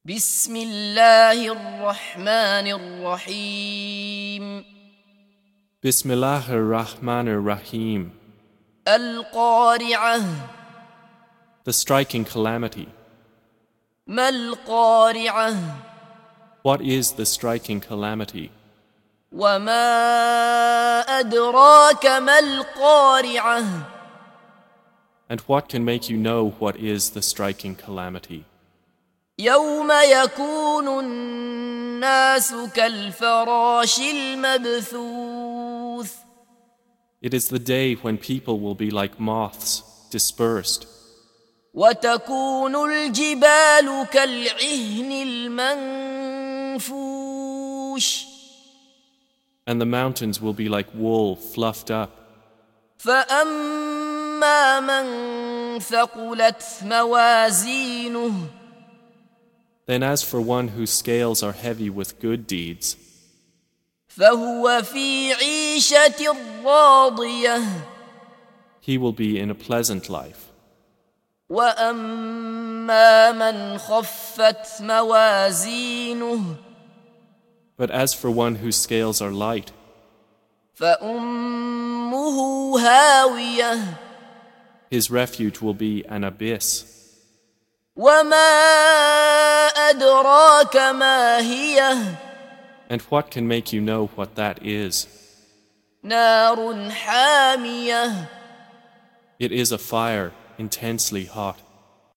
بسم الله الرحمن الرحيم Bismillah ar-Rahman ar-Rahim. القارعة The striking calamity. ما القارعة What is the striking calamity? وما أدراك ما القارعة And what can make you know what is the striking calamity? يوم يكون الناس كالفراش المبثوث It is the day when people will be like moths, dispersed, وتكون الجبال كالعهن المنفوش and the mountains will be like wool fluffed up. فأما من ثقلت موازينه Then as for one whose scales are heavy with good deeds, فهو في عيشة راضية he will be in a pleasant life. وأما من خفت موازينه But as for one whose scales are light, فأمه هاوية his refuge will be an abyss. وما أدراك ما هي And what can make you know what that is? نار حامية It is a fire intensely hot.